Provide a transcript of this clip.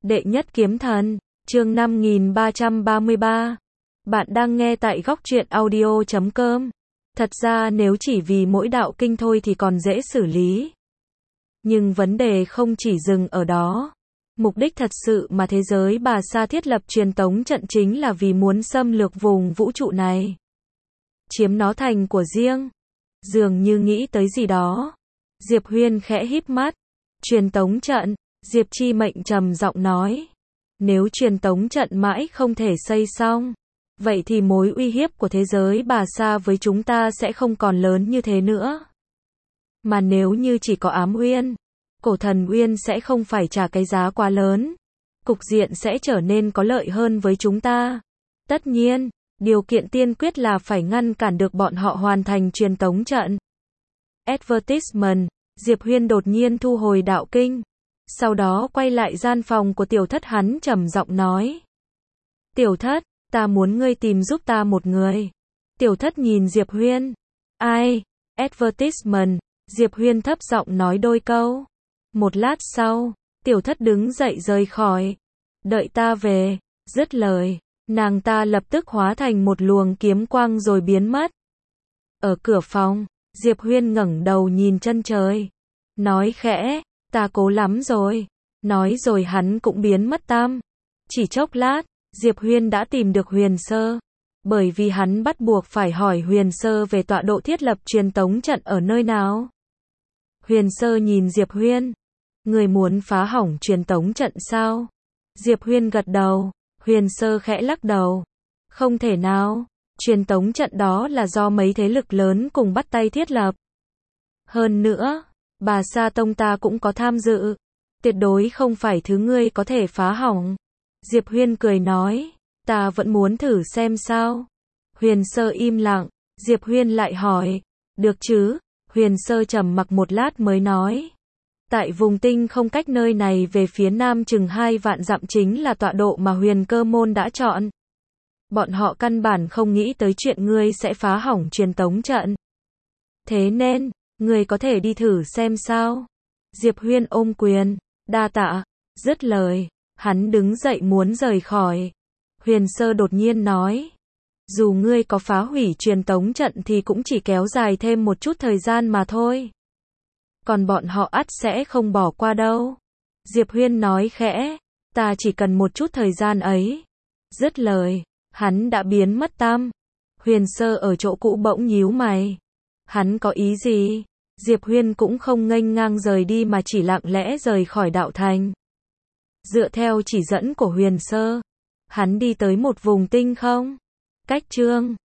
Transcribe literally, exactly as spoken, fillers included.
Đệ nhất kiếm thần, chương năm nghìn ba trăm ba mươi ba. Bạn đang nghe tại góc truyện audio chấm com. Thật ra nếu chỉ vì mỗi đạo kinh thôi thì còn dễ xử lý. Nhưng vấn đề không chỉ dừng ở đó. Mục đích thật sự mà thế giới Bà Sa thiết lập truyền tống trận chính là vì muốn xâm lược vùng vũ trụ này. Chiếm nó thành của riêng. Dường như nghĩ tới gì đó. Diệp Huyên khẽ híp mắt. Truyền tống trận, Diệp Chi Mệnh trầm giọng nói. Nếu truyền tống trận mãi không thể xây xong, vậy thì mối uy hiếp của thế giới Bà Sa với chúng ta sẽ không còn lớn như thế nữa. Mà nếu như chỉ có ám uyên, cổ thần uyên sẽ không phải trả cái giá quá lớn. Cục diện sẽ trở nên có lợi hơn với chúng ta. Tất nhiên, điều kiện tiên quyết là phải ngăn cản được bọn họ hoàn thành truyền tống trận. Advertisement, Diệp Huyên đột nhiên thu hồi đạo kinh. Sau đó quay lại gian phòng của tiểu thất, hắn trầm giọng nói. Tiểu thất, ta muốn ngươi tìm giúp ta một người. Tiểu thất nhìn Diệp Huyên. Ai? Advertisement, Diệp Huyên thấp giọng nói đôi câu. Một lát sau, tiểu thất đứng dậy rời khỏi. Đợi ta về, dứt lời, nàng ta lập tức hóa thành một luồng kiếm quang rồi biến mất. Ở cửa phòng, Diệp Huyên ngẩng đầu nhìn chân trời. Nói khẽ, ta cố lắm rồi. Nói rồi hắn cũng biến mất tăm. Chỉ chốc lát, Diệp Huyên đã tìm được Huyền Sơ. Bởi vì hắn bắt buộc phải hỏi Huyền Sơ về tọa độ thiết lập truyền tống trận ở nơi nào. Huyền Sơ nhìn Diệp Huyên. Người muốn phá hỏng truyền tống trận sao? Diệp Huyên gật đầu. Huyền Sơ khẽ lắc đầu. Không thể nào. Truyền tống trận đó là do mấy thế lực lớn cùng bắt tay thiết lập. Hơn nữa, Bà Sa Tông ta cũng có tham dự. Tuyệt đối không phải thứ ngươi có thể phá hỏng. Diệp Huyên cười nói. Ta vẫn muốn thử xem sao. Huyền Sơ im lặng. Diệp Huyên lại hỏi. Được chứ? Huyền Sơ trầm mặc một lát mới nói. Tại vùng tinh không cách nơi này về phía nam chừng hai vạn dặm chính là tọa độ mà Huyền Cơ Môn đã chọn. Bọn họ căn bản không nghĩ tới chuyện ngươi sẽ phá hỏng truyền tống trận. Thế nên, ngươi có thể đi thử xem sao. Diệp Huyên ôm quyền. Đa tạ. Dứt lời, hắn đứng dậy muốn rời khỏi. Huyền Sơ đột nhiên nói. Dù ngươi có phá hủy truyền tống trận thì cũng chỉ kéo dài thêm một chút thời gian mà thôi. Còn bọn họ ắt sẽ không bỏ qua đâu. Diệp Huyên nói khẽ. Ta chỉ cần một chút thời gian ấy. Dứt lời, hắn đã biến mất tăm. Huyền Sơ ở chỗ cũ bỗng nhíu mày. Hắn có ý gì? Diệp Huyên cũng không nghênh ngang rời đi mà chỉ lặng lẽ rời khỏi đạo thành. Dựa theo chỉ dẫn của Huyền Sơ, hắn đi tới một vùng tinh không cách chương